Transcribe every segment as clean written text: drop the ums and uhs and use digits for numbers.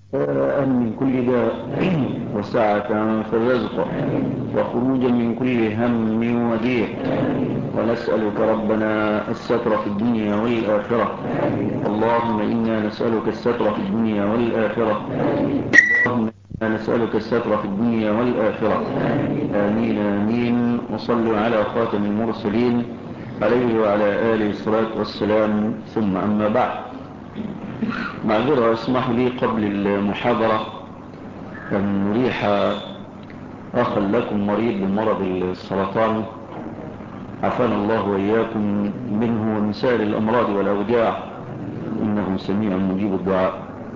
من كل داء وسعة في الرزق وخروجا من كل هم وضيق، ونسألك ربنا الستر في الدنيا والآخرة. اللهم إنا نسألك الستر في الدنيا والآخرة. اللهم إنا نسألك الستر في الدنيا والآخرة. آمين آمين. وصلوا على خاتم المرسلين عليه وعلى آله الصلاة والسلام، ثم أما بعد. معذرة، اسمحوا لي قبل المحاضرة أن نريح أخا لكم مريض بمرض السرطان، عافانا الله وإياكم منه ومن سائر الأمراض والأوجاع، إنه سميع مجيب الدعاء.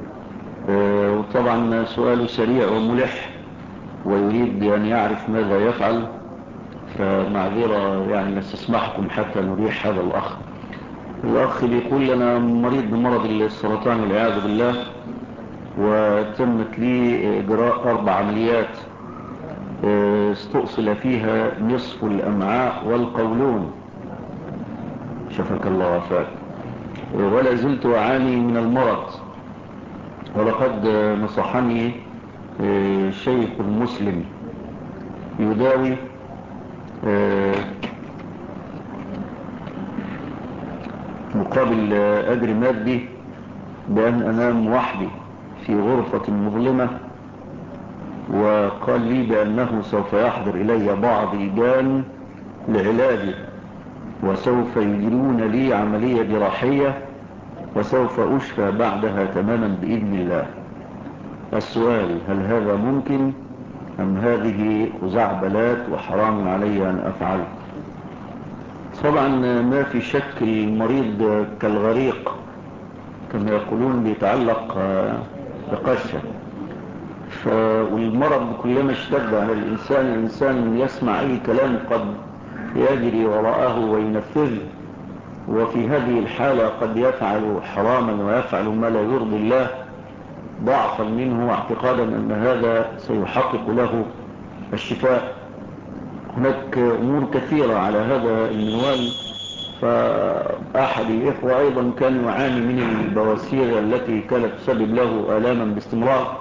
وطبعا سؤال سريع وملح ويريد أن يعرف ماذا يفعل، فمعذرة يعني نستسمحكم حتى نريح هذا الأخ بيقول أنا مريض بمرض السرطان والعياذ بالله، وتمت لي إجراء 4 عمليات استؤصل فيها نصف الأمعاء والقولون، شفاك الله وعافاك، ولا زلت أعاني من المرض. ولقد نصحني شيخ مسلم يداوي مقابل أجر مادي بأن أنام وحدي في غرفة مظلمة، وقال لي بأنه سوف يحضر إلي بعض الجان لعلاجي، وسوف يجرون لي عملية جراحية، وسوف أشفى بعدها تماما بإذن الله. السؤال: هل هذا ممكن أم هذه خزعبلات وحرام علي أن أفعل؟ طبعا ما في شك المريض كالغريق كما يقولون، بيتعلق بقشة، والمرض كلما اشتد على الإنسان يسمع أي كلام قد يجري وراءه وينفذ، وفي هذه الحالة قد يفعل حراما ويفعل ما لا يرضي الله، ضعفا منه واعتقادا أن هذا سيحقق له الشفاء. هناك أمور كثيرة على هذا المنوال. فأحد الإخوة أيضا كان يعاني من البواسير التي كانت تسبب له آلاما باستمرار،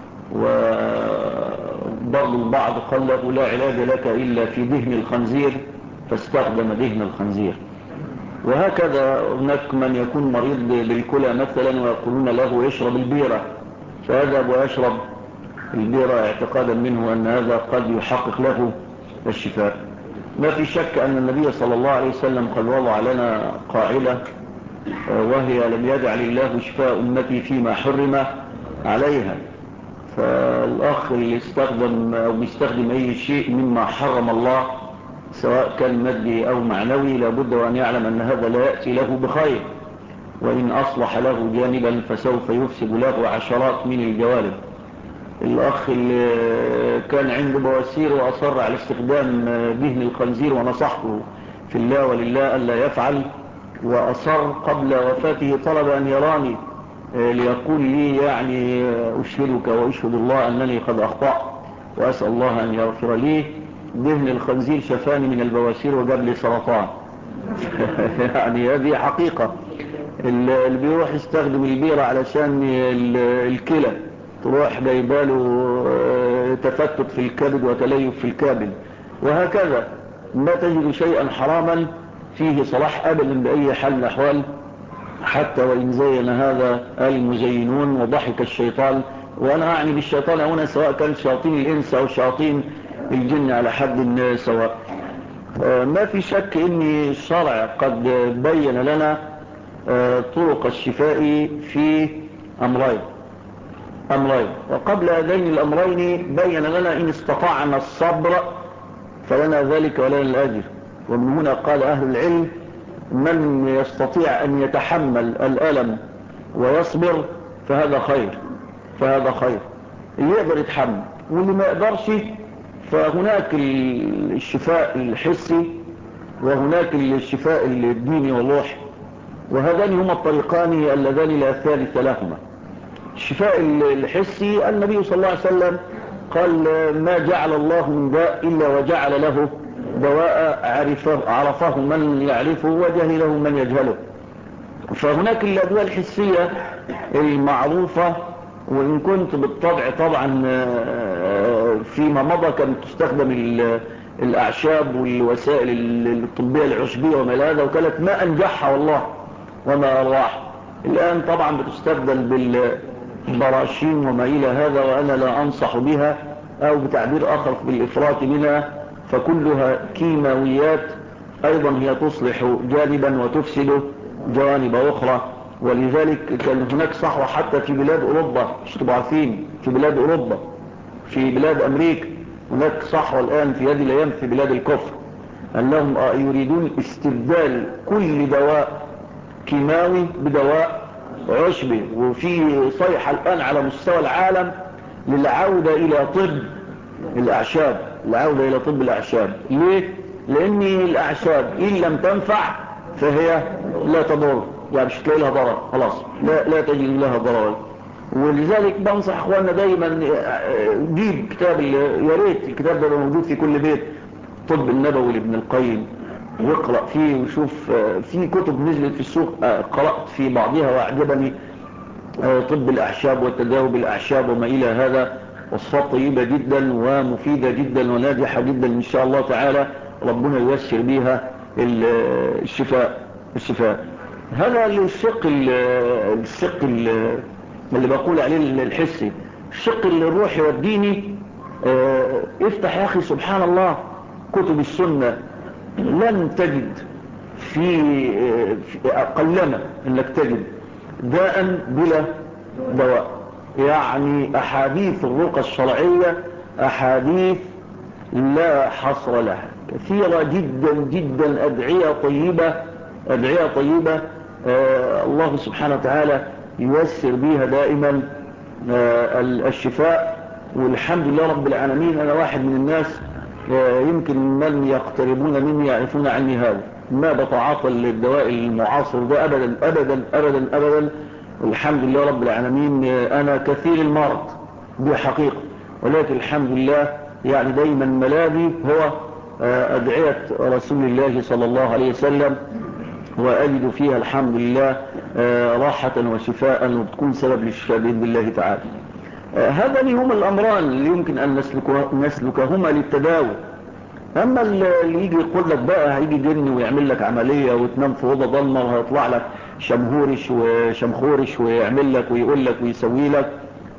وبعض البعض قال له لا علاج لك إلا في دهن الخنزير، فاستخدم دهن الخنزير. وهكذا هناك من يكون مريض بالكلى مثلا ويقولون له اشرب البيرة، فيذهب ويشرب البيرة اعتقادا منه أن هذا قد يحقق له الشفاء. ما في شك أن النبي صلى الله عليه وسلم قد وضع لنا قاعدة، وهي لم يجعل الله شفاء أمتي فيما حرم عليها. فالأخ اللي يستخدم أو بيستخدم أي شيء مما حرم الله سواء كان مادي أو معنوي لابد وأن يعلم أن هذا لا يأتي له بخير، وإن أصلح له جانبا فسوف يفسد له عشرات من الجوانب. الأخ اللي كان عنده بواسير وأصر على استخدام دهن الخنزير ونصحته في الله ولله ألا يفعل، وأصر قبل وفاته طلب أن يراني ليقول لي يعني أشهدك وأشهد الله أنني قد أخطأت وأسأل الله أن يغفر لي، دهن الخنزير شفاني من البواسير وجاب لي سرطان. يعني هذه حقيقة. اللي بيروح يستخدم البيرة علشان الكلى تروح جايباله تفتت في الكبد وتليف في الكبد، وهكذا ما تجد شيئا حراما فيه صلاح أبدا بأي حال من الأحوال، حتى وإن زين هذا المزينون وضحك الشيطان. وأنا أعني بالشيطان هنا سواء كان شياطين الإنس أو شياطين الجن على حد سواء. ما في شك أن الشرع قد بين لنا طرق الشفاء في أمرين، وقبل هذين الأمرين بين لنا إن استطعنا الصبر فلنا ذلك ولنا الأجر. ومن هنا قال أهل العلم: من يستطيع أن يتحمل الألم ويصبر فهذا خير، اللي يقدر يتحمل. واللي ما يقدرش فهناك الشفاء الحسي وهناك الشفاء الديني والروحي، وهذان هما الطريقان اللذان لا ثالث لهما. الشفاء الحسي النبي صلى الله عليه وسلم قال: ما جعل الله من داء إلا وجعل له دواء عرفه من يعرفه وجهله من يجهله. فهناك الأدوية الحسية المعروفة وإن كنت بالطبع طبعا فيما مضى كانت تستخدم الأعشاب والوسائل الطبية العشبية وما إلى هذا، وكانت ما أنجحها والله وما أرواح. الآن طبعا بتستبدل بالبراشيم وما إلى هذا، وأنا لا أنصح بها، أو بتعبير آخر بالإفراط منها، فكلها كيماويات أيضا هي تصلح جانبا وتفسد جوانب أخرى. ولذلك كان هناك صحوة حتى في بلاد أوروبا، مش تبقوا عارفين، في بلاد أوروبا، في بلاد أمريكا هناك صحوة الآن في هذه الأيام في بلاد الكفر، أنهم يريدون استبدال كل دواء كيماوي بدواء عشبي. وفي صيحة الآن على مستوى العالم للعودة إلى طب الأعشاب، العودة إلى طب الأعشاب. ليه؟ لأن الأعشاب إن لم تنفع فهي لا تضر، يعني مش تلاقي لها ضرر، خلاص لا تجد لها ضرر. ولذلك بنصح اخواننا دايما جيب كتاب، يا ريت الكتاب ده موجود في كل بيت، طب النبوي لابن القيم، واقرأ فيه وشوف. في كتب نزلت في السوق قرأت في بعضها واعجبني، طب الأعشاب والتداوي بالأعشاب وما إلى هذا، وصفات طيبة جدا ومفيدة جدا وناجحة جدا إن شاء الله تعالى، ربنا ييسر بها الشفاء. هذا الشق اللي بقول عليه الحسي. الشق الروحي والديني، افتح يا أخي سبحان الله كتب السنة، لن تجد في قلما انك تجد داء بلا دواء. يعني احاديث الرقى الشرعية احاديث لا حصر لها، كثيرة جدا جدا، ادعية طيبة الله سبحانه وتعالى ييسر بها دائما الشفاء. والحمد لله رب العالمين. انا واحد من الناس يمكن من يقتربون مني يعرفون عني هذا، ما بتعاطى الدواء المعاصر ده ابدا ابدا ابدا ابدا. والحمد لله رب العالمين. انا كثير المرض بحقيقة، ولكن الحمد لله يعني دايما ملاذي هو ادعية رسول الله صلى الله عليه وسلم، واجد فيها الحمد لله راحة وشفاء، وبتكون سبب للشفاء بإذن الله تعالى. هذان هم الأمران اللي يمكن أن نسلكهما للتداوي. أما اللي يجي يقول لك بقى هيجي جن ويعمل لك عملية وتنام في أوضة ضلمة وهيطلع لك شمهورش وشمخورش ويعمل لك ويقول لك ويسوي لك،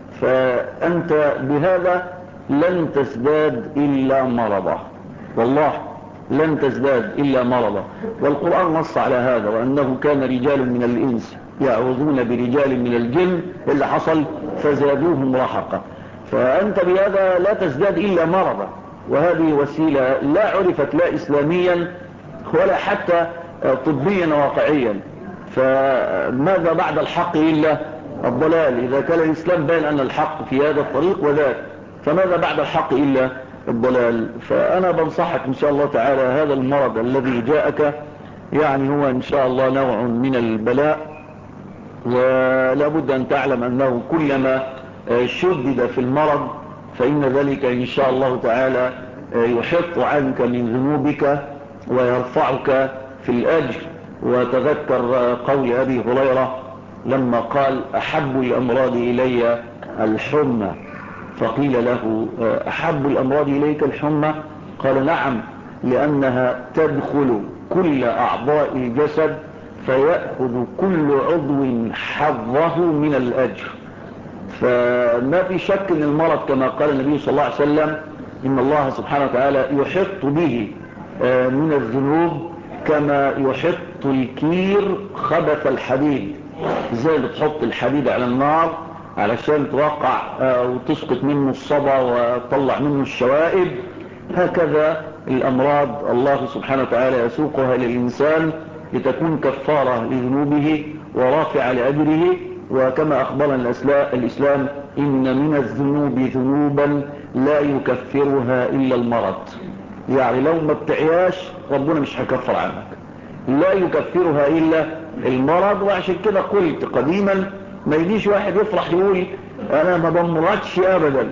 فأنت بهذا لن تزداد إلا مرضا، والله لن تزداد إلا مرضا. والقرآن نص على هذا، وأنه كان رجال من الإنس يعوذون برجال من الجن، اللي حصل فزادوهم رهقا. فأنت بهذا لا تزداد إلا مرضا، وهذه وسيلة لا عرفت لا إسلاميا ولا حتى طبيا واقعيا. فماذا بعد الحق إلا الضلال؟ إذا كان الإسلام بين أن الحق في هذا الطريق وذاك، فماذا بعد الحق إلا الضلال؟ فأنا بنصحك إن شاء الله تعالى، هذا المرض الذي جاءك يعني هو إن شاء الله نوع من البلاء، ولا بد أن تعلم أنه كلما شدد في المرض فإن ذلك إن شاء الله تعالى يحط عنك من ذنوبك ويرفعك في الأجر. وتذكر قول أبي هريرة لما قال أحب الأمراض إلي الحمى، فقيل له أحب الأمراض إليك الحمى؟ قال نعم، لأنها تدخل كل أعضاء الجسد فيأخذ كل عضو حظه من الأجر. فما في شك ان المرض كما قال النبي صلى الله عليه وسلم إن الله سبحانه وتعالى يحط به من الذنوب كما يحط الكير خبث الحديد. ازاي بتحط الحديد على النار علشان توقع وتسقط منه الصدى وتطلع منه الشوائب، هكذا الأمراض الله سبحانه وتعالى يسوقها للإنسان لتكون كفارة لذنوبه ورافعة لأجره. وكما أخبرنا الإسلام إن من الذنوب ذنوبا لا يكفرها إلا المرض. يعني لو ما بتعياش ربنا مش هيكفر عنك، لا يكفرها إلا المرض. وعشان كده قلت قديما ما يجيش واحد يفرح يقول أنا ما بمرضش أبدا.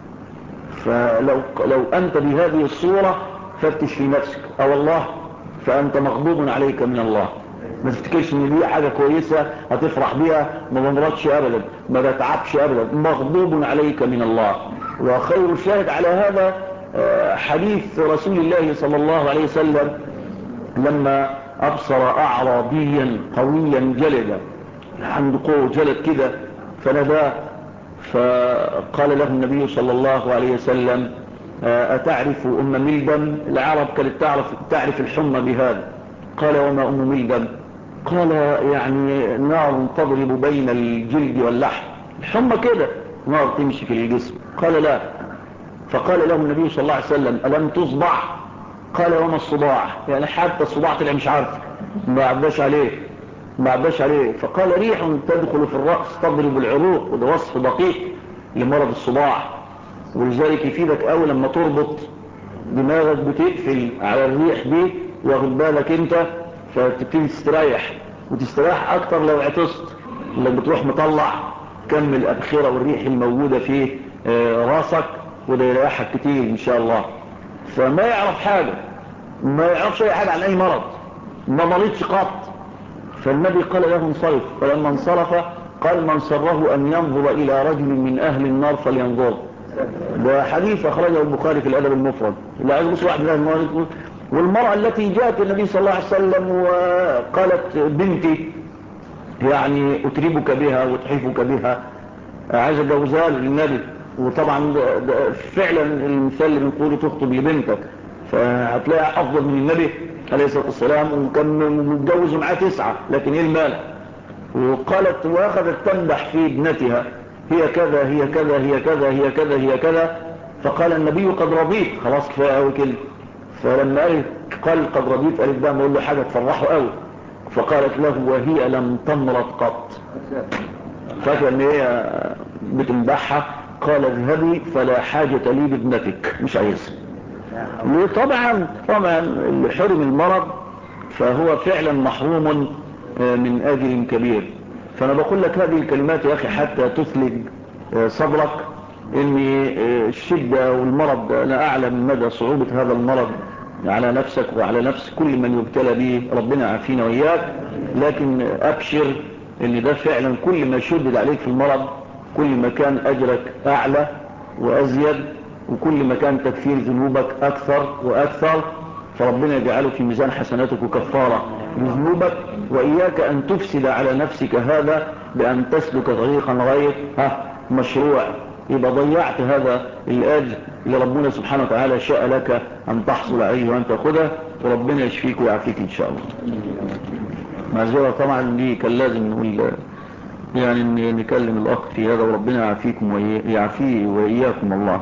فلو أنت بهذه الصورة فتش في نفسك، أو الله فأنت مغضوب عليك من الله. ما تفتكرش ان دي حاجة كويسة هتفرح بيها، ما بمرضش ابدا، ما بتعبش ابدا، مغضوب عليك من الله. وخير الشاهد على هذا حديث رسول الله صلى الله عليه وسلم لما ابصر اعرابيا قويا جلدا، عنده قوة جلد كده، فناداه، فقال له النبي صلى الله عليه وسلم أتعرف أم ملدم؟ العرب كانت تعرف الحمى بهذا. قال وما أم ملدم؟ قال يعني نار تضرب بين الجلد واللحم، الحمى كده نار تمشي في الجسم. قال لا. فقال له النبي صلى الله عليه وسلم ألم تصبع؟ قال وما الصداع؟ يعني حتى الصداع طلع مش عارف، ما عداش عليه. فقال ريح تدخل في الرأس تضرب العروق، وده وصف دقيق لمرض الصداع، ولذلك يفيدك أول لما تربط دماغك بتقفل على الريح دي، واخد بالك انت، فتبتدي تستريح، وتستريح اكتر لو عطست، لو بتروح مطلع كم الأبخرة والريح الموجودة في راسك، وده يريحك كتير ان شاء الله. فما يعرف حاجة، ما يعرفش اي حاجة عن اي مرض، ما مرضش قط. فالنبي قال له انصرف، فلما انصرف قال من سره أن ينظر إلى رجل من أهل النار فلينظر. ده حديث أخرجه البخاري في الأدب المفرد. لا عايز بس واحد من أهل النار. والمرأة التي جاءت النبي صلى الله عليه وسلم وقالت بنتي يعني أتربك بها وتحفك بها، عايز أجوزها للنبي. وطبعا ده فعلا المثال اللي بنقوله تخطب لبنتك، فهتلاقي أفضل من النبي عليه الصلاة والسلام، وكان متجوز معاه 9، لكن ايه المال؟ وقالت واخذت تمدح في ابنتها، هي كذا هي كذا هي كذا هي كذا هي كذا. فقال النبي قد رضيت، خلاص كفايه قوي كده. فلما قال قد رضيت، قالت بقى ما اقول له حاجه تفرحه قوي. فقالت له وهي لم تمرض قط. فاكره ان هي بتمدحها. قال اذهبي فلا حاجه لي بابنتك، مش عايزها. طبعا اللي حرم المرض فهو فعلا محروم من أجل كبير. فأنا بقول لك هذه الكلمات يا أخي حتى تثلج صبرك، إن الشدة والمرض، أنا أعلم مدى صعوبة هذا المرض على نفسك وعلى نفس كل من يبتلى به، ربنا عافينا وإياك. لكن أبشر إن ده فعلا كل ما شدد عليك في المرض كل ما كان أجرك أعلى وأزيد، وكل ما كان تكفير ذنوبك أكثر وأكثر، فربنا يجعله في ميزان حسناتك وكفارة لذنوبك. وإياك أن تفسد على نفسك هذا بأن تسلك طريقا غير مشروع، يبقى ضيعت هذا الأجر اللي ربنا سبحانه وتعالى شاء لك أن تحصل عليه وأن تأخذه، وربنا يشفيك ويعافيك إن شاء الله. معذرة طبعا دي كان لازم نقول يعني نكلم الأخ في هذا، وربنا يعافيكم ويعافيه وإياكم الله.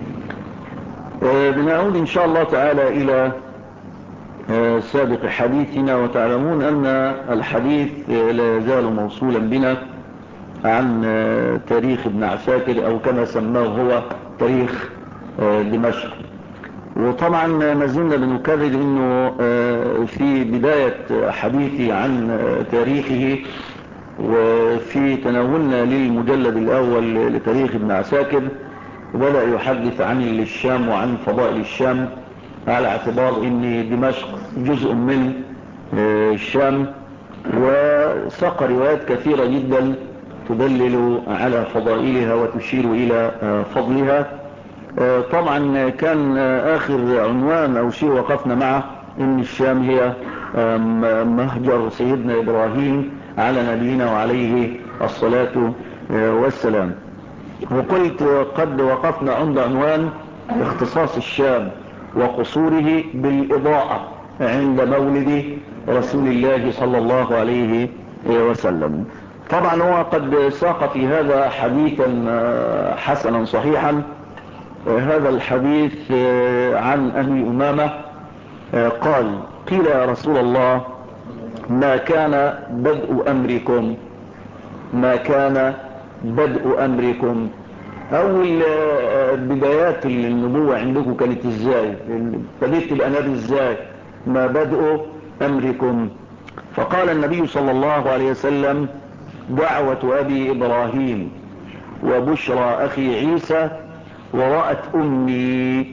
بنعود إن شاء الله تعالى إلى سابق حديثنا، وتعلمون أن الحديث لا يزال موصولا بنا عن تاريخ ابن عساكر، أو كما سماه هو تاريخ دمشق. وطبعا ما زلنا بنكرر أنه في بداية حديثي عن تاريخه وفي تناولنا للمجلد الأول لتاريخ ابن عساكر، وبدأ يحدث عن الشام وعن فضائل الشام، على اعتبار ان دمشق جزء من الشام، وساق روايات كثيرة جدا تدلل على فضائلها وتشير الى فضلها. طبعا كان اخر عنوان او شيء وقفنا معه ان الشام هي مهجر سيدنا ابراهيم على نبينا وعليه الصلاة والسلام. وقلت قد وقفنا عند عنوان اختصاص الشام وقصوره بالإضاءة عند مولد رسول الله صلى الله عليه وسلم. طبعا هو قد ساق في هذا حديثا حسنا صحيحا. هذا الحديث عن أبي أمامة قال قيل يا رسول الله ما كان بدء أمركم، ما كان بدء أمركم، أول بدايات النبوة عندكم كانت إزاي؟ بديت الأنبي إزاي؟ ما بدء أمركم؟ فقال النبي صلى الله عليه وسلم دعوة أبي إبراهيم وبشرى أخي عيسى، ورأت أمي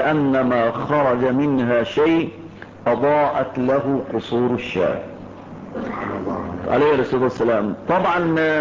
كأنما خرج منها شيء أضاءت له قصور الشام. عليه الصلاة والسلام. طبعا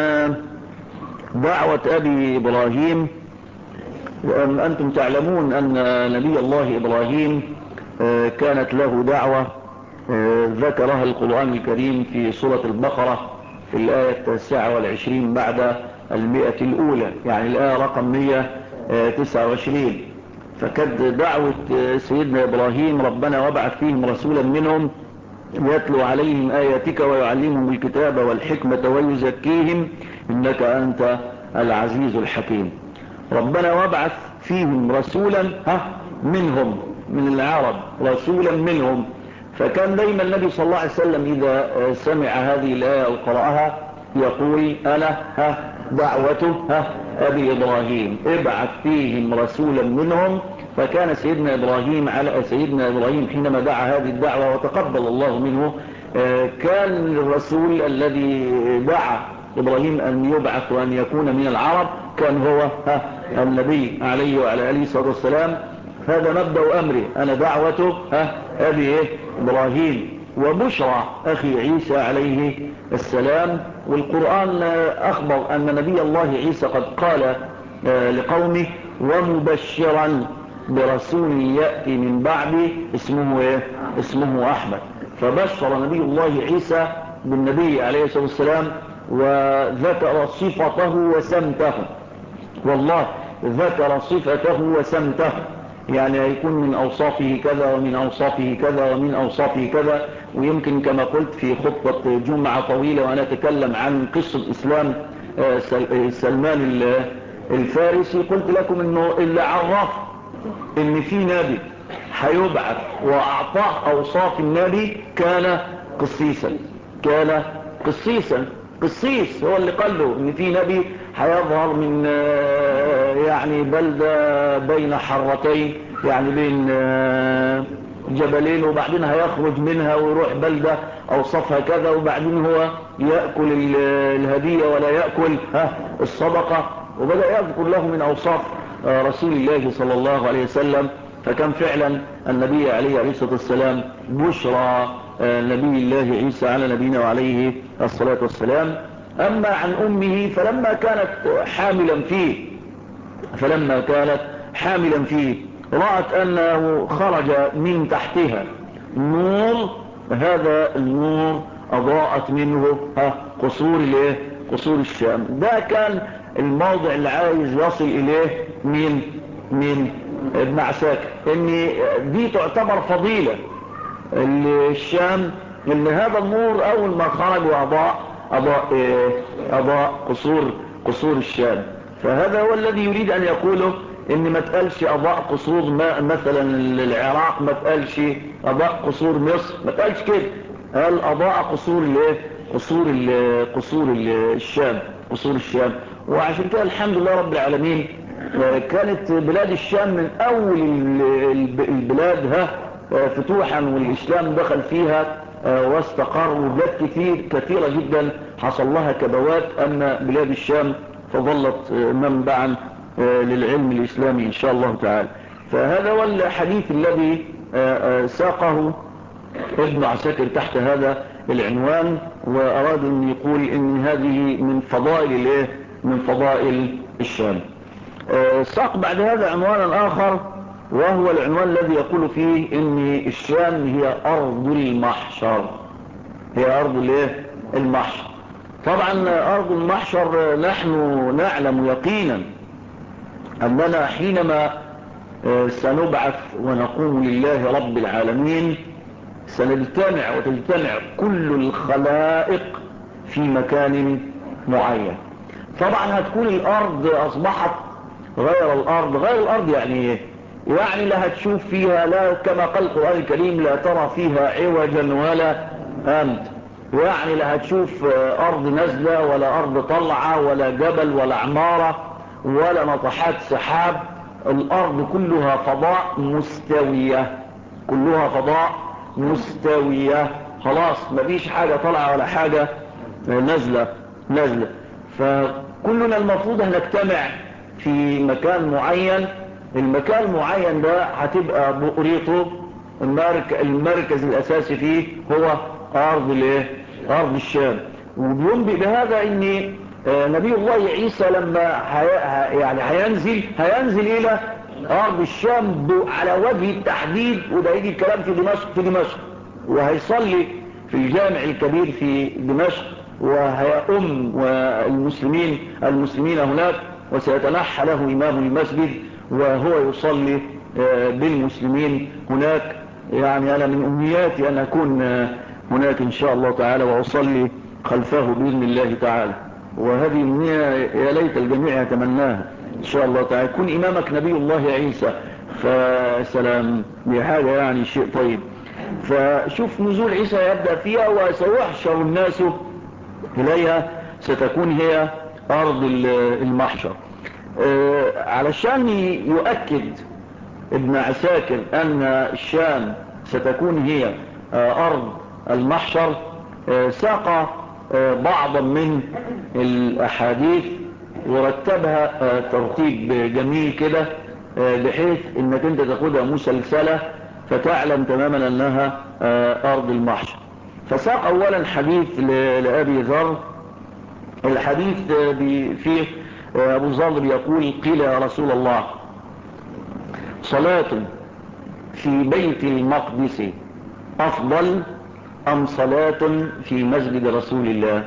دعوة أبي إبراهيم، أنتم تعلمون أن نبي الله إبراهيم كانت له دعوة ذكرها القرآن الكريم في سورة البقرة في الآية 29 بعد 100 الأولى، يعني الآية رقم 129. فكانت دعوة سيدنا إبراهيم ربنا وابعث فيهم رسولا منهم يتلو عليهم آياتك ويعلمهم الكتاب والحكمة ويزكيهم إنك أنت العزيز الحكيم. ربنا وابعث فيهم رسولا منهم، من العرب، رسولا منهم. فكان دايما النبي صلى الله عليه وسلم إذا سمع هذه الآية أو قرأها يقول أنا دعوة أبي إبراهيم، ابعث فيهم رسولا منهم. فكان سيدنا إبراهيم حينما دعا هذه الدعوة وتقبل الله منه، كان الرسول الذي دعا إبراهيم أن يبعث وأن يكون من العرب كان هو النبي عليه وعلى آله الصلاة والسلام. هذا مبدأ أمره، أنا دعوة أبي إبراهيم وبشرى أخي عيسى عليه السلام. والقرآن أخبر أن نبي الله عيسى قد قال لقومه ومبشرا برسول يأتي من بعدي اسمه أحمد. فبشر نبي الله عيسى بالنبي عليه الصلاة والسلام وذكر صفته وسمته. والله ذكر صفته وسمته، يعني هيكون من أوصافه كذا ومن أوصافه كذا ومن أوصافه كذا. ويمكن كما قلت في خطبة جمعة طويلة وأنا أتكلم عن قصة إسلام سلمان الفارسي، قلت لكم إنه اللي عرف إن في نبي هيبعث وأعطاه أوصاف النبي كان قسيسا. قسيس هو اللي قال له إن في نبي هيظهر من يعني بلدة بين حرتين، يعني بين جبلين، وبعدين هيخرج منها ويروح بلدة أوصافها كذا، وبعدين هو يأكل الهدية ولا يأكل الصدقة. وبدأ يذكر له من أوصاف رسول الله صلى الله عليه وسلم. فكان فعلا النبي عليه الصلاة والسلام بشرى نبي الله عيسى على نبينا وعليه الصلاة والسلام. أما عن أمه فلما كانت حاملا فيه رأت أنه خرج من تحتها نور، هذا النور أضاءت منه قصور الشام. ده كان الموضع اللي عايز يصل إليه من ابن عساكر، ان دي تعتبر فضيلة الشام، ان هذا النور اول ما خرج واضاء قصور الشام. فهذا هو الذي يريد ان يقوله، ان ما تقالش اضاء قصور مثلا العراق، ما تقالش اضاء قصور مصر، ما تقالش كده، قال اضاء قصور الشام. وعشان كده الحمد لله رب العالمين كانت بلاد الشام من اول البلاد فتوحا، والاسلام دخل فيها واستقر، وبلاد كثيرة جدا حصل لها كبوات. اما بلاد الشام فظلت منبعا للعلم الاسلامي ان شاء الله تعالى. فهذا هو الحديث الذي ساقه ابن عساكر تحت هذا العنوان، واراد ان يقول ان هذه من فضائل الشام. ساق بعد هذا عنوانا آخر، وهو العنوان الذي يقول فيه ان الشام هي أرض المحشر. طبعا أرض المحشر نحن نعلم يقينا أننا حينما سنبعث ونقوم لله رب العالمين سنجتمع وتجتمع كل الخلائق في مكان معين. طبعا هتكون الأرض أصبحت غير الأرض يعني ايه؟ يعني لا هتشوف فيها، لا كما قال القرآن الكريم لا ترى فيها عوجا ولا أمت، يعني لا هتشوف أرض نزلة ولا أرض طلعة ولا جبل ولا عمارة ولا نطحات سحاب. الأرض كلها فضاء مستوية، خلاص مفيش حاجة طلعة ولا حاجة نزلة. فكلنا المفروض هنجتمع في مكان معين. المكان المعين ده هتبقى بؤريته المركز الأساسي فيه هو أرض الشام. وبينبئ بهذا ان نبي الله عيسى لما يعني هينزل الى ارض الشام على وجه التحديد، وده يجي الكلام في دمشق وهيصلي في الجامع الكبير في دمشق، وهيؤم المسلمين هناك، وسيتنحى له إمام المسجد وهو يصلي بالمسلمين هناك. يعني أنا من أمنياتي أن أكون هناك إن شاء الله تعالى وأصلي خلفه بإذن الله تعالى، وهذه أمنية يا ليت الجميع يتمناها إن شاء الله تعالى. يكون إمامك نبي الله عيسى، فسلام بحاجة يعني شيء طيب. فشوف نزول عيسى يبدأ فيها وسيحشر الناس إليها، ستكون هي أرض المحشر. علشان يؤكد ابن عساكر أن الشام ستكون هي أرض المحشر، ساق بعضا من الأحاديث ورتبها ترتيب جميل كده، بحيث انك انت تاخدها مسلسلة فتعلم تماما انها أرض المحشر. فساق أولا حديث لأبي ذر. الحديث فيه أبو ذر بيقول: قيل يا رسول الله، صلاة في بيت المقدس أفضل أم صلاة في مسجد رسول الله؟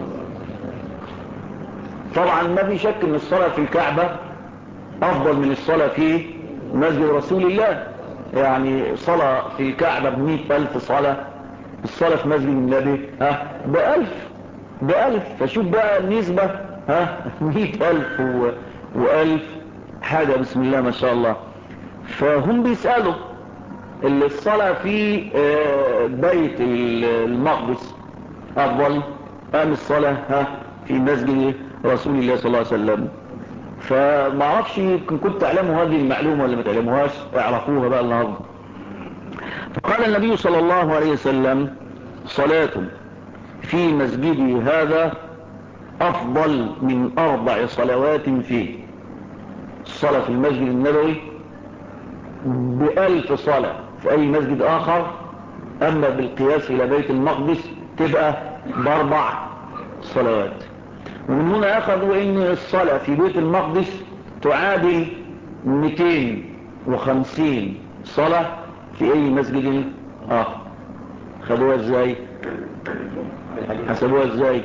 طبعا ما في شك ان الصلاة في الكعبة أفضل من الصلاة في مسجد رسول الله. يعني صلاة في الكعبة ب100,000 صلاة، الصلاة في مسجد النبي ب1000. فشوف بقى النسبة 100,000 و1000 حاجة، بسم الله ما شاء الله. فهم بيسألوا الصلاة في بيت المقدس أفضل أم الصلاة في مسجد رسول الله صلى الله عليه وسلم؟ فما اعرفش كنت تعلموا هذه المعلومة ولا ما تعلموهاش، اعرفوها بقى النهارده. فقال النبي صلى الله عليه وسلم: صلاة في مسجدي هذا أفضل من 4 صلوات فيه. الصلاة في المسجد النبوي ب1000 صلاة في أي مسجد آخر، أما بالقياس إلى بيت المقدس تبقى ب4 صلوات. ومن هنا أخذوا إن الصلاة في بيت المقدس تعادل 250 صلاة في أي مسجد آخر. خدوها إزاي؟ حسبوها إزاي؟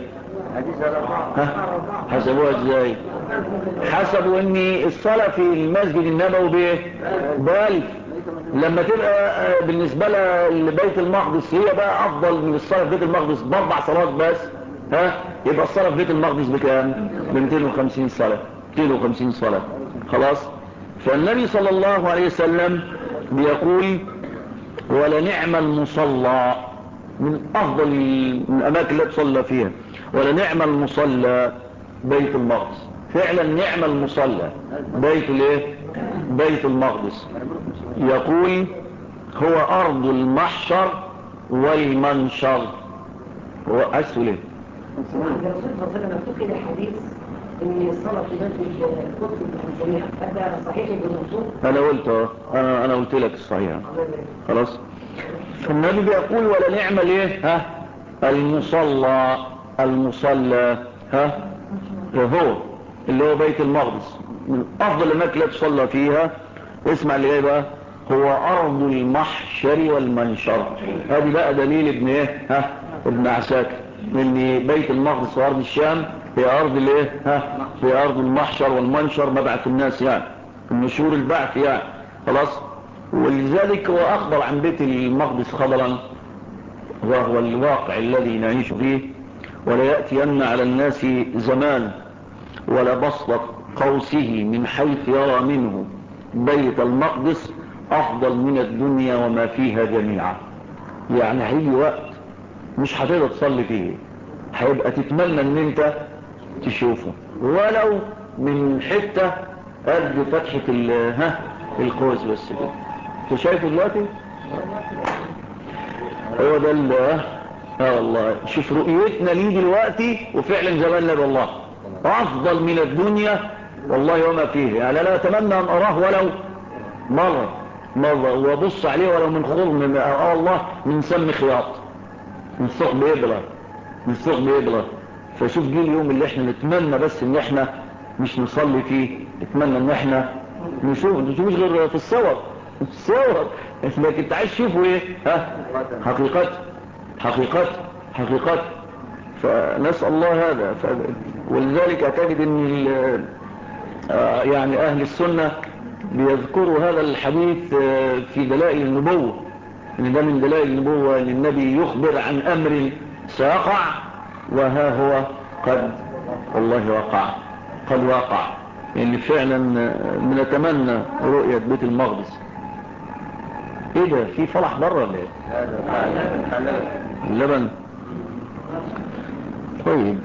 حسبوها إزاي؟ حسبوا إن الصلاة في المسجد النبوي ب1000، لما تبقى بالنسبة لبيت المقدس هي بقى أفضل من الصلاة في بيت المقدس ب4 صلوات بس، يبقى الصلاة في بيت المقدس بكام؟ ب250 صلاة، 250 صلاة. خلاص. فالنبي صلى الله عليه وسلم بيقول: ولنعم المصلى، من أفضل الأماكن التي تصلى فيها، ولنعم المصلى بيت المقدس. فعلا نعم المصلى بيت المقدس. يقول: هو أرض المحشر والمنشر. هو أسهل ايه؟ الرسول صلى الله عليه وسلم مكتوب كده حديث ان الصلاه في مسجد القدس الجميع، هذا صحيح بالمنصوص؟ انا قلت لك الصحيح. خلاص. فالنبي بيقول: ولا نعم الايه المصلى وهو اللي هو بيت المقدس، من افضل الاماكن التي تصلى فيها. اسمع اللي جاي بقى: هو ارض المحشر والمنشر. هذه بقى دليل ابن عساكر ان بيت المقدس وارض الشام هي ارض الايه هي ارض المحشر والمنشر، مبعث الناس يعني، النشور البعث يعني. خلاص. ولذلك هو اخبر عن بيت المقدس خبرا وهو الواقع الذي نعيش فيه: ولا يأتين على الناس زمان ولا بسط قوسه من حيث يرى منه بيت المقدس افضل من الدنيا وما فيها جميعا. يعني هيجي وقت مش هتقدر تصلي فيه، هيبقى تتمنى ان انت تشوفه ولو من حتة قد فتحة القوس بس كده. انت شايفه دلوقتي؟ هو ده والله شوف رؤيتنا ليه دلوقتي، وفعلا زماننا والله افضل من الدنيا والله وما فيه. يعني انا اتمنى ان اراه ولو مرة وابص عليه ولو من خرم الله من سم خياط، من ثقب إبرة. الثقب يبرد. فشوف جه اليوم اللي احنا نتمنى بس ان احنا مش نصلي فيه، نتمنى ان احنا نشوفش غير في الصور لكن انت عايز تشوفه ايه؟ حقيقات. فنسأل الله هذا. ولذلك تجد ان يعني اهل السنة بيذكروا هذا الحديث في دلائل النبوة، ان ده من دلائل النبوة ان النبي يخبر عن امر سيقع وها هو قد والله وقع. يعني فعلا بنتمنى رؤية بيت المقدس. ايه ده؟ في فرح بره ولا ايه؟ اللبن. طيب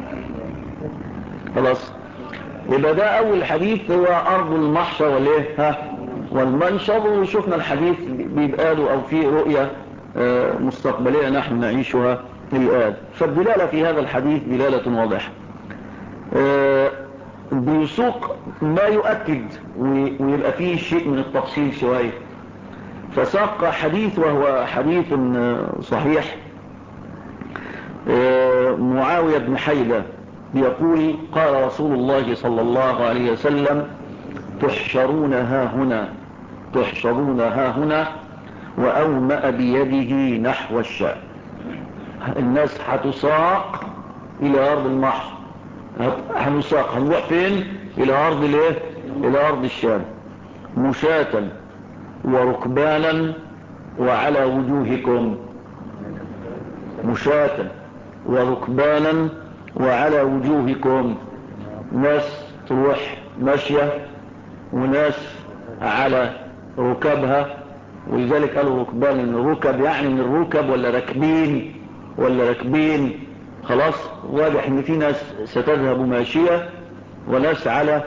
خلاص، يبقى ده اول حديث هو ارض المحشر والايه والمنشر. وشفنا الحديث بيبقى له او فيه رؤية مستقبلية نحن نعيشها الآن. فالدلالة في هذا الحديث دلالة واضحة بيسوق ما يؤكد ويبقى فيه شيء من التفصيل شوية. فساق حديث وهو حديث صحيح. معاوية بن حيدة يقول قال رسول الله صلى الله عليه وسلم تحشرون ها هنا وأومأ بيده نحو الشام. الناس هتساق إلى أرض المحشر، هنروح فين؟ إلى أرض الايه؟ إلى أرض الشام، مشاة وركبانا وعلى وجوهكم. مشاة وركبانا وعلى وجوهكم. ناس تروح ماشية وناس على ركبها. ولذلك قالوا ركبان، ان الركب يعني من الركب ولا راكبين. خلاص واضح ان في ناس ستذهب ماشية وناس على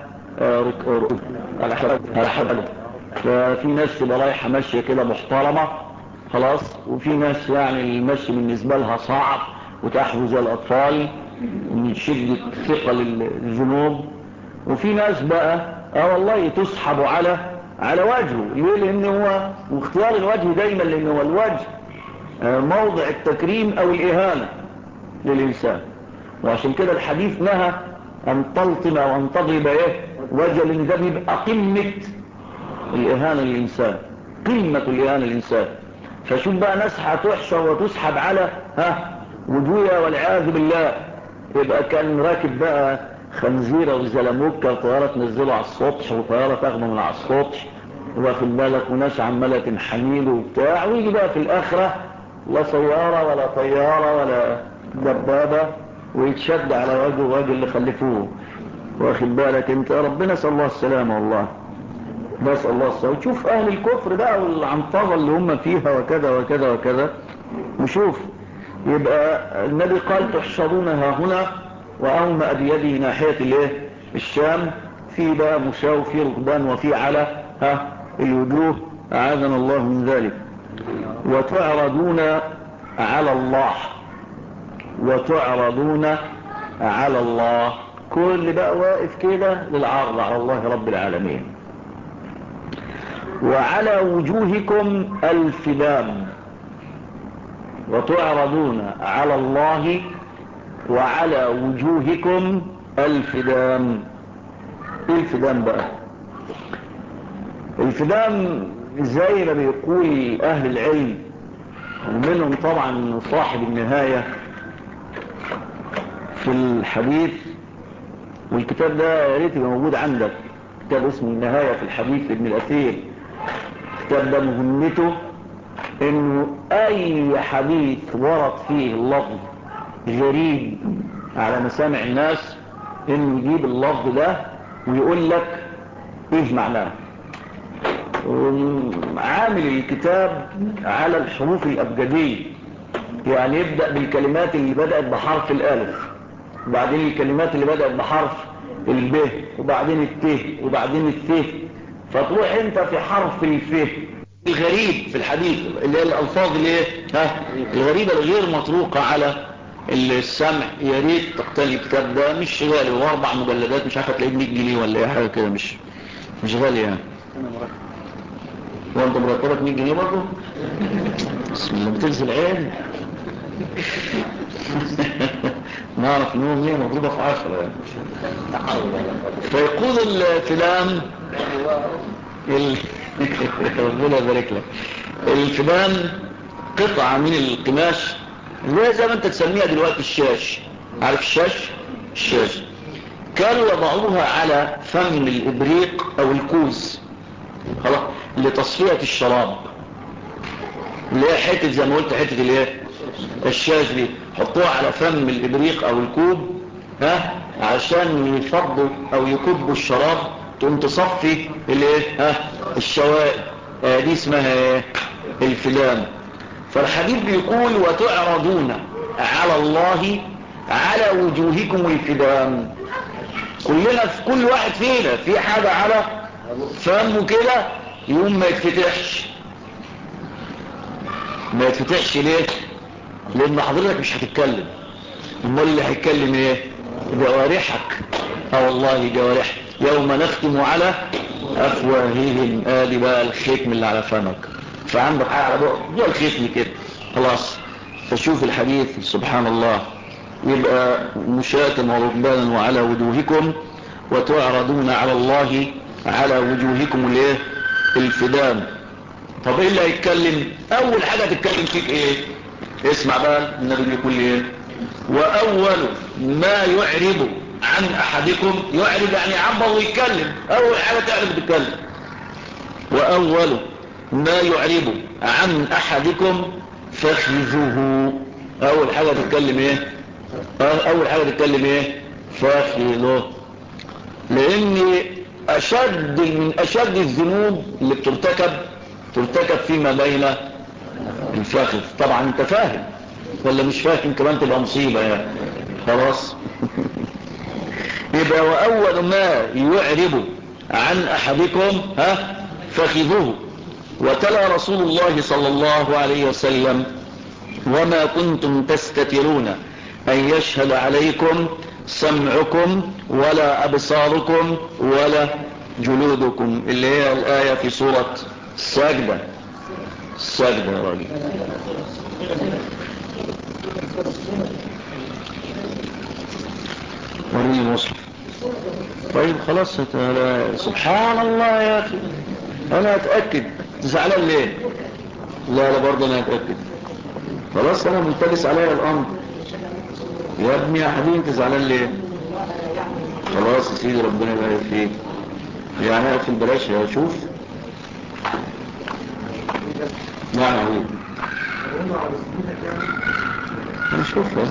على حبل. ففي ناس تبقى رايحة ماشية كده محترمة خلاص، وفي ناس يعني المشي بالنسبة لها صعب وتحوز الأطفال من شدة ثقل الذنوب. وفي ناس بقى والله تسحب على وجهه. ليه؟ لأنه هو واختيار الوجه دايما، لأنه هو الوجه موضع التكريم أو الإهانة للإنسان. وعشان كده الحديث نهى أن تلطم أو أن تضرب وجه، لأن ده بيبقى قمة الإهانة للإنسان، فشوف بقى ناس هتحشر وتسحب على وجوهها والعياذ بالله. يبقى كان راكب بقى خنزيرة وزلموكة وطيارة تنزله على السطح وطيارة تاخده من على السطح واخد بالك، وناس عمالة تنحنيله وبتاع، ويجي بقى في الآخرة لا سيارة ولا طيارة ولا دبابة ويتشد على وجه اللي خلفوه واخد بالك انت. ربنا نسأل الله السلامة والله، نسأل الله السلامة. وتشوف أهل الكفر بقى والعنطغة اللي هم فيها وكذا. وشوف يبقى النبي قال تحشرون ها هنا وأومأ بيده ناحية الايه؟ الشام. في بقى مشاة وفي ركبان وفي على الوجوه، أعاذنا الله من ذلك. وتعرضون على الله، كل بقى واقف كده للعرض على الله رب العالمين. وعلى وجوهكم الفدام. وتعرضون على الله وعلى وجوهكم الفدام. ايه الفدام بقى؟ الفدام زي ما بيقول اهل العلم ومنهم طبعا صاحب النهاية في الحديث، والكتاب ده يا ريت يبقى موجود عندك، كتاب اسمه النهاية في الحديث ابن الأثير. الكتاب ده مهمته انه اي حديث ورد فيه اللفظ غريب على مسامع الناس انه يجيب اللفظ ده ويقول لك ايه معناه. عامل الكتاب على الحروف الابجدية، يعني يبدأ بالكلمات اللي بدأت بحرف الالف، وبعدين الكلمات اللي بدأت بحرف الب، وبعدين الت، وبعدين الث. فتروح انت في حرف الف الغريب في الحديث اللي هي الالفاظ اللي الغريبة الغير مطروقة على السمع. يا ريت تقتني الكتاب ده، مش غالي، هو 4 مجلدات، مش عارفه تلاقيه 100 جنيه ولا اي حاجه كده، مش غالي يعني. وانت مرتبك 100 جنيه برضه؟ بسم الله، بتنزل عين. نعرف انهم هي مضروبة في 10 يعني. فيقول الفلان ربنا يبارك لك، الفلان قطعة من القماش اللي هي زي ما انت تسميها دلوقتي الشاش، عارف الشاش كانوا يضعوها على فم الابريق او الكوز خلاص لتصفية الشراب، اللي هي حتة زي ما قلت حتة اللي هي الشاش دي، حطوها على فم الابريق او الكوب عشان يفضوا او يكبوا الشراب تقوم تصفي الايه الشوائب، دي اسمها الفلام. فالحديث بيقول وتعرضون على الله على وجوهكم الفلام. كلنا في كل واحد فينا في حاجة على فمه كده يقوم ما يتفتحش ليه؟ لان حضرتك مش هتتكلم، امال اللي هيتكلم ايه؟ جوارحك. والله جوارحك يوم نختم على افواههم، ادي بقى الختم اللي على فمك، فعندك حاجه على بقى الختم كده خلاص. فشوف الحديث سبحان الله، يبقى مشاة وركبانا وعلى وجوهكم وتعرضون على الله على وجوهكم الايه الفدان. طب ايه اللي هيتكلم؟ اول حاجه تتكلم فيك ايه؟ اسمع بقى النبي بيقول ايه؟ واول ما يعرض عن احدكم، يعرض يعني يعبر ويتكلم، اول حاجه تعرض تتكلم. واول ما يعرض عن احدكم فخذوه، اول حاجه تتكلم ايه؟ اول حاجه تتكلم ايه؟ فخذوه. لان من اشد الذنوب اللي ترتكب فيما بين الفخذ. طبعا انت فاهم ولا مش فاهم؟ كمان تبقى مصيبة يعني خلاص. يبقى واول ما يعرب عن احدكم فخذوه. وتلا رسول الله صلى الله عليه وسلم وما كنتم تستترون ان يشهد عليكم سمعكم ولا ابصاركم ولا جلودكم، اللي هي الآية في سورة السجدة يا راجل. وريني المصحف. طيب خلاص سبحان الله يا اخي، انا اتأكد. زعلان ليه؟ لا برضه انا اتأكد. خلاص انا ملتبس عليا الامر يا ابني يا حبيبي، انت زعلان ليه؟ خلاص يا سيدي ربنا يبارك فيك. يعني اقفل بلاش يا شوف. نعم يا حبيبي نشوفها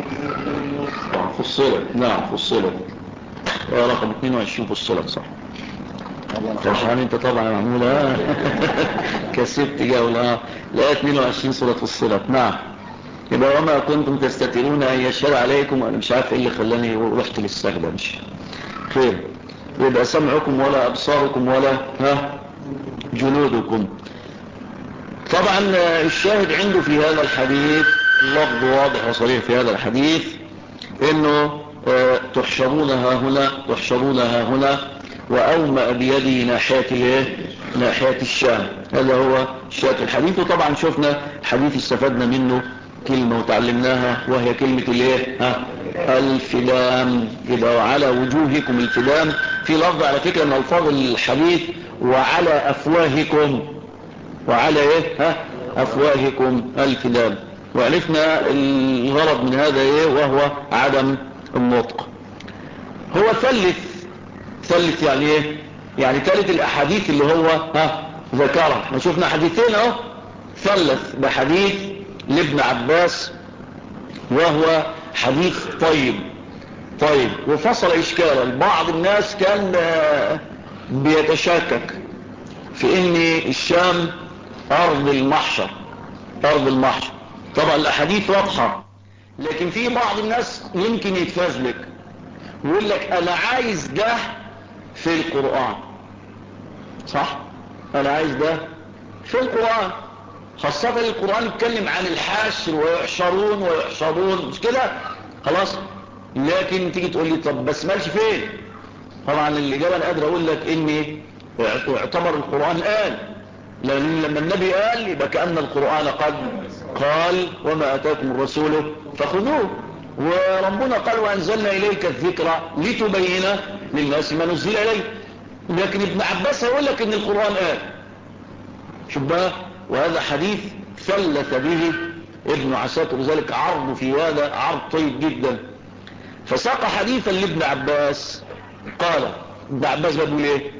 فصلت. نعم فصلت رقم 22 فصلت صح. عشان انت طبعا يا محمود كسبت جولة. لا 22 سورة فصلت. نعم. يبقى وما كنتم تستترون ان يشهد عليكم، انا مش عارف ايه اللي خلاني رحت للسجدة مش خير. يبقى سمعكم ولا ابصاركم ولا جلودكم. طبعا الشاهد عنده في هذا الحديث اللفظ واضح وصريح في هذا الحديث انه تحشرون ها هنا واومأ بيدي ناحية الشام. هذا هو شاهد الحديث. وطبعا شفنا حديث استفدنا منه كلمة وتعلمناها وهي كلمة الفلام. يبقى على وجوهكم الفلام. في لفظ على فكرة من الفاظ الحديث وعلى افواهكم، وعلى افواهكم الفلام. وعرفنا الغرض من هذا وهو عدم النطق. هو ثلث يعني يعني ثالث الاحاديث اللي هو ذكرها. ما شفنا حديثين ثلث بحديث لابن عباس وهو حديث طيب وفصل اشكالا. بعض الناس كان بيتشاكك في ان الشام ارض المحشر. طبعا الاحاديث واضحة، لكن في بعض الناس يمكن يتفزلك ويقول لك انا عايز ده في القرآن. صح، انا عايز ده في القرآن، خاصة القرآن يتكلم عن الحشر ويحشرون مش كده خلاص. لكن تيجي تقول لي طب بس مالش فين؟ طبعا الإجابة انا قادر اقول لك اني اعتبر القرآن قال، لما النبي قال يبقى كأن القرآن قال وما أتاكم الرسول فخذوه. وربنا قال وأنزلنا إليك الذكرى لتبين للناس ما نزل إليه. لكن ابن عباس يقول لك ان القرآن قال شوف بقى، وهذا حديث ثلث به ابن عساكر، وذلك عرض في هذا عرض طيب جدا. فساق حديثا لابن عباس قال ابن عباس بيقول ايه؟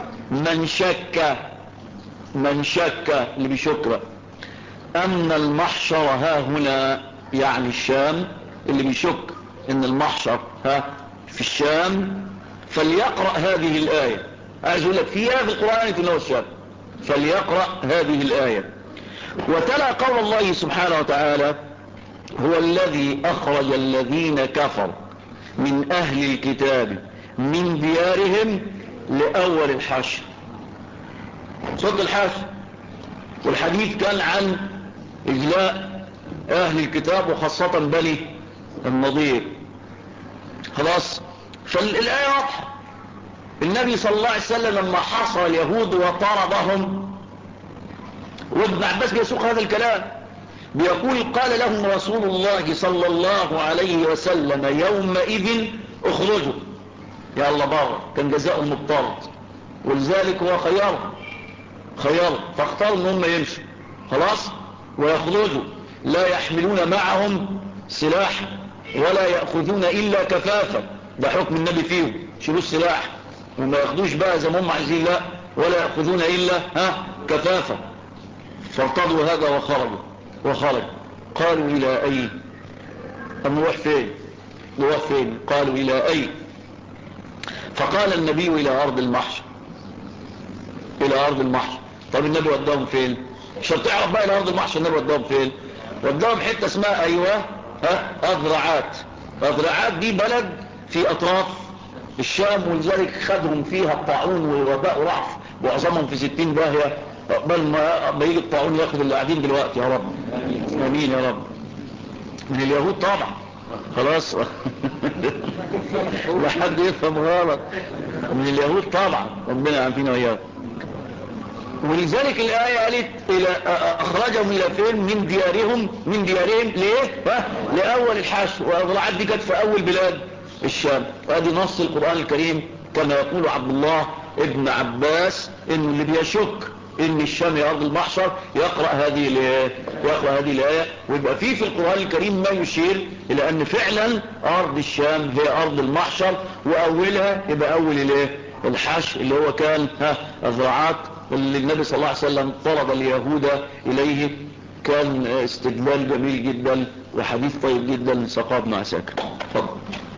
من شك اللي بيشك ان المحشر ها هنا، يعني الشام، اللي بيشك ان المحشر ها في الشام فليقرأ هذه الآية. عايز اقول لك فيها في القرآن في نوع الشام، فليقرأ هذه الآية. وتلا قول الله سبحانه وتعالى هو الذي أخرج الذين كفروا من أهل الكتاب من ديارهم لأول الحشر، صد الحشر. والحديث كان عن إجلاء أهل الكتاب وخاصة بني النضير. خلاص، فالآية واضحة. النبي صلى الله عليه وسلم لما حاصر اليهود وطردهم، وابن عباس بيسوق هذا الكلام بيقول قال لهم رسول الله صلى الله عليه وسلم يومئذ اخرجوا يا الله بره، كان جزاؤهم الطرد، ولذلك هو خيار فاختاروا ان هم يمشوا خلاص ويخرجوا، لا يحملون معهم سلاح ولا يأخذون إلا كفافا، ده حكم النبي فيهم، شيلوا السلاح وما ياخدوش بقى زي ما هم عايزين، لا ولا يأخذون إلا كفافا. فارتضوا هذا وخرجوا. قالوا إلى أي؟ نروح فين؟ قالوا إلى أي؟ فقال النبي إلى أرض المحشر. طب النبي وداهم فين؟ عشان تعرف بقى إلى أرض المحشر النبي وداهم فين؟ وداهم حتة اسمها أذرعات دي بلد في أطراف الشام، ولذلك خدهم فيها الطاعون ووباء رعف وعظمهم في 60 باهية، بل ما يجي الطاعون ياخد اللي قاعدين دلوقتي يا رب. امين يا رب. من اليهود طبعا، خلاص لا حد يفهم غلط، من اليهود طبعا، ربنا يعافينا وإياهم. ولذلك الآية قالت أخرجهم إلى فين؟ من ديارهم ليه؟ لأول الحشر، وأذرعات دي كانت في أول بلاد الشام. وهذه نص القرآن الكريم كما يقول عبد الله ابن عباس إنه اللي بيشك إن الشام هي أرض المحشر يقرأ هذه الآية، ويبقى فيه في القرآن الكريم ما يشير إلى أن فعلا أرض الشام هي أرض المحشر، وأولها يبقى أول الحشر اللي هو كان أذرعات، اللي النبي صلى الله عليه وسلم طرد اليهود إليه. كان استدلال جميل جدا وحديث طيب جدا ساقه ابن عساكر. تفضل.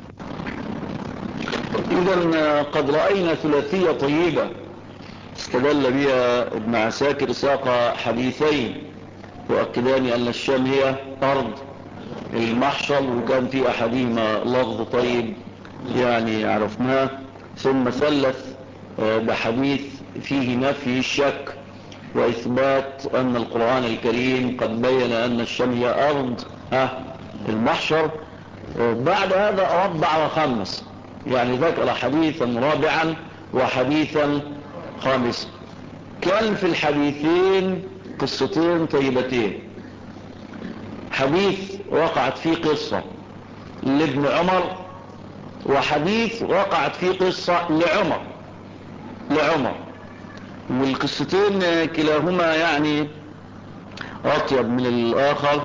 إذا قد رأينا ثلاثية طيبة استدل بها ابن عساكر، ساق حديثين يؤكدان أن الشام هي أرض المحشر، وكان في أحدهما لفظ طيب يعني عرفناه، ثم ثلث بحديث فيه نفي الشك وإثبات أن القرآن الكريم قد بين أن الشام هي أرض المحشر. بعد هذا ربع وخمس، يعني ذكر حديثا رابعا وحديثا خامسا. كان في الحديثين قصتين طيبتين، حديث وقعت فيه قصة لابن عمر، وحديث وقعت فيه قصة لعمر، والقصتين كلاهما يعني أطيب من الآخر،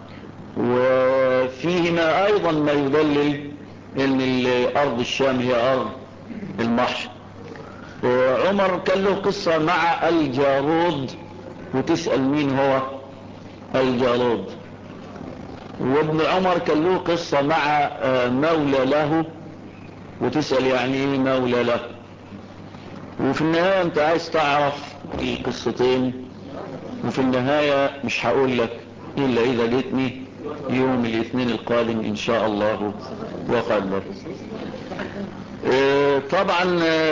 وفيهما أيضا ما يدلل أن أرض الشام هي أرض المحشر. عمر كان له قصة مع الجارود، وتسأل مين هو الجارود، وابن عمر كان له قصة مع مولى له، وتسأل يعني ايه مولى له. وفي النهاية انت عايز تعرف القصتين، وفي النهاية مش هقول لك إلا إذا جيتني يوم الاثنين القادم إن شاء الله وقدر. طبعا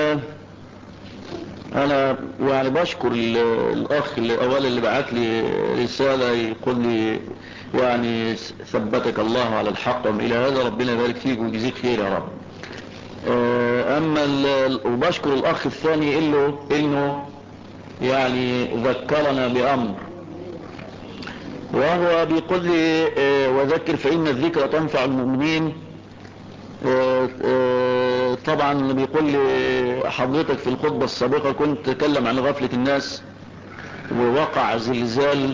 أنا يعني بشكر الأخ أولا اللي بعت لي رسالة يقول لي يعني ثبتك الله على الحق إلى هذا، ربنا يبارك فيك ويجزيك خير يا رب. أما وبشكر الأخ الثاني إنه يعني ذكرنا بأمر، وهو بيقول لي وذكر فإن الذكر تنفع المؤمنين. طبعا بيقول لي حضرتك في الخطبة السابقة كنت تكلم عن غفلة الناس ووقع زلزال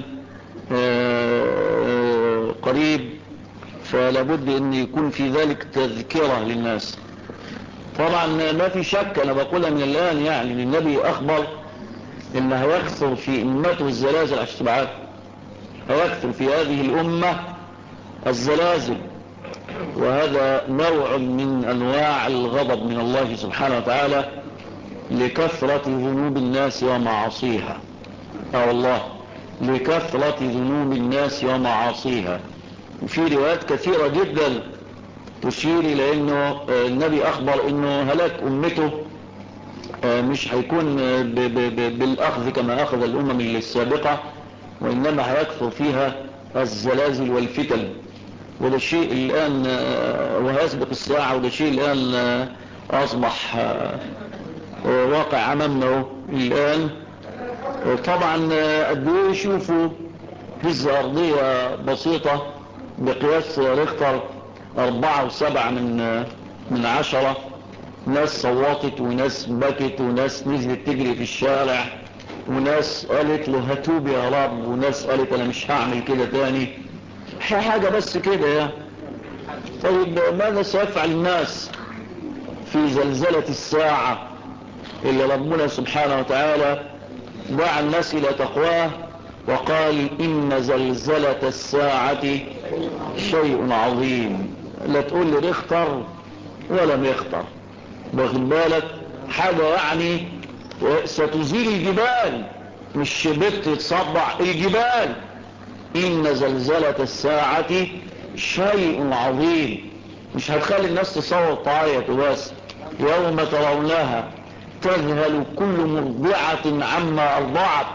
قريب، فلابد ان يكون في ذلك تذكرة للناس. طبعا ما في شك، انا بقولها من الان يعني ان النبي اخبر ان هيكثر في امته الزلازل عشان تبقى عارف، هيكثر في هذه الامة الزلازل، وهذا نوع من انواع الغضب من الله سبحانه وتعالى لكثرة ذنوب الناس ومعاصيها. والله لكثرة ذنوب الناس ومعاصيها. وفي روايات كثيرة جدا تشير إلى أنه النبي أخبر أنه هلاك أمته مش هيكون بالأخذ كما أخذ الأمم السابقة، وإنما هيكثر فيها الزلازل والفتن. وده الشيء الآن وهيسبق الساعة، وده الشيء الآن أصبح واقع أمامنا الآن. طبعا قد ايه يشوفوا هزة أرضية بسيطة بقياس ريختر 4.7 من 10، ناس صوتت وناس بكت وناس نزلت تجري في الشارع وناس قالت له هتوب يا رب وناس قالت انا مش هعمل كده تاني، حاجة بس كده يعني. طيب ماذا سيفعل الناس في زلزلة الساعة اللي ربنا سبحانه وتعالى دعا الناس إلى تقواه وقال إن زلزلة الساعة شيء عظيم؟ لا تقول لي ريختر ولا ميختر، واخد بالك؟ حاجة يعني ستزيل الجبال، مش بت تصدع الجبال. إن زلزلة الساعة شيء عظيم، مش هتخلي الناس تصوت تعيط وبس. يوم ترونها تذهل كل مرضعة عما أرضعت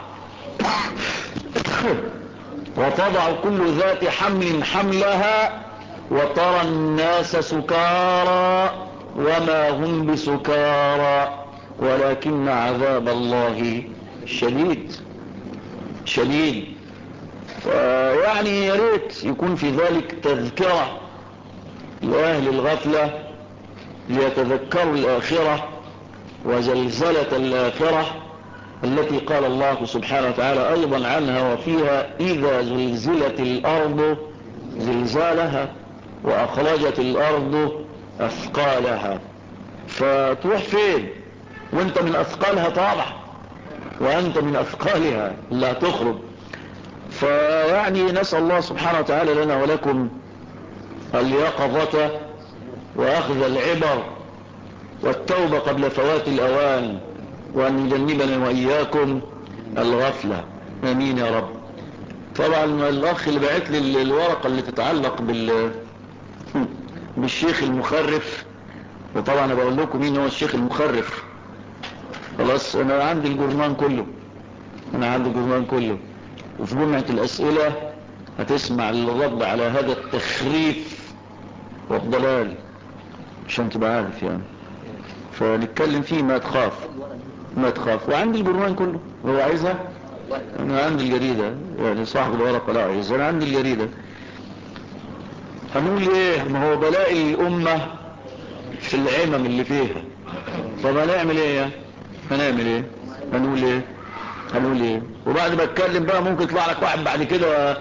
وتضع كل ذات حمل حملها وترى الناس سكارى وما هم بسكارى ولكن عذاب الله شديد شديد. يعني يا ريت يكون في ذلك تذكرة لأهل الغفلة ليتذكروا الآخرة وزلزلة الآخرة التي قال الله سبحانه وتعالى أيضا عنها وفيها إذا زلزلت الأرض زلزالها وأخرجت الأرض أثقالها. فتروح فين وانت من أثقالها؟ طبعا وانت من أثقالها لا تخرج. فيعني نسأل الله سبحانه وتعالى لنا ولكم اليقظة وأخذ العبر والتوبة قبل فوات الأوان، وأن يجنبنا وإياكم الغفلة، آمين يا رب. طبعا الأخ اللي بعت لي الورقة اللي تتعلق بالشيخ المخرف، وطبعا أنا بقول لكم مين هو الشيخ المخرف. خلاص أنا عندي الجرمان كله، وفي جمعة الأسئلة هتسمع الرد على هذا التخريف والضلال عشان تبقى عارف يعني، فنتكلم فيه ما تخاف. وعندي البرمان كله، هو عايزها؟ انا عندي الجريدة، يعني صاحب الورقة لا عايز، انا عندي الجريدة. هنقول ايه؟ ما هو بلاء الامة في العمم اللي فيها. طب هنعمل ايه؟ هنقول ايه؟ وبعد ما اتكلم بقى ممكن يطلع لك واحد بعد كده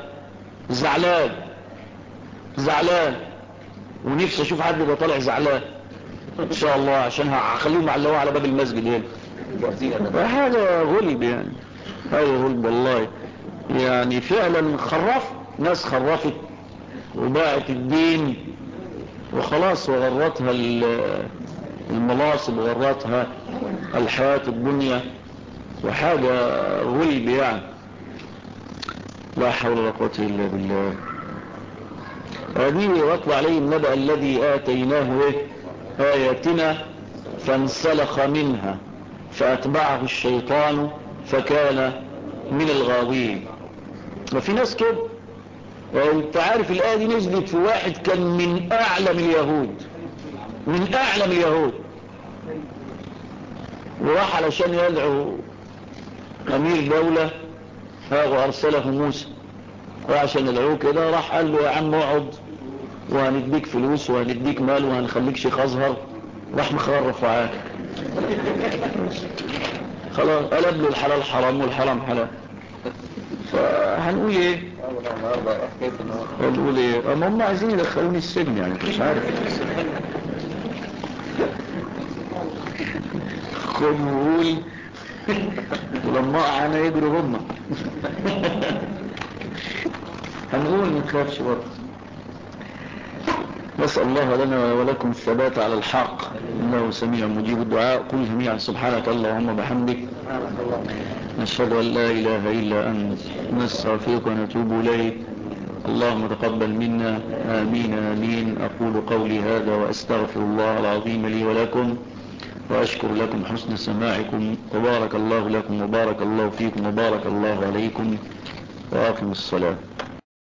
زعلان ونفسي اشوف حد يبقى طالع زعلان ان شاء الله، عشان هخليهم معلقوا على باب المسجد هنا. حاجة غلب يعني، حاجة غلب والله. يعني فعلا ناس خرفت وباعت الدين وخلاص، وغرتها المناصب وغرتها الحياة الدنيا، وحاجة غلب يعني. لا حول ولا قوة إلا بالله. هذه واتل عليهم نبأ الذي آتيناه آياتنا فانسلخ منها فأتبعه الشيطان فكان من الغاوين. وفي ناس كده، انت عارف الآية دي نزلت في واحد كان من أعلم اليهود، وراح علشان يدعو أمير دولة، وأرسله موسى وعشان العو كده راح قال له يا عم اقعد وهنديك فلوس وهنديك مال وهنخليك شيخ ازهر، راح مخرف وعاك. خلاص قلب له الحلال حرام والحرام حلال. فهنقول ايه؟ هنقول ايه؟ اما هم عايزين يدخلوني السجن يعني مش عارف. خد نقول ولما انا يجروا هم. هنقول ما تخافش برضه. نسأل الله لنا ولكم الثبات على الحق إنه سميع مجيب الدعاء. قل جميعا سبحانك اللهم بحمدك نشهد أن لا إله إلا أنت نستغفرك ونتوب إليك. اللهم تقبل منا آمين آمين. أقول قولي هذا وأستغفر الله العظيم لي ولكم وأشكر لكم حسن سماعكم وبارك الله لكم وبارك الله فيكم وبارك الله عليكم وأقم الصلاة.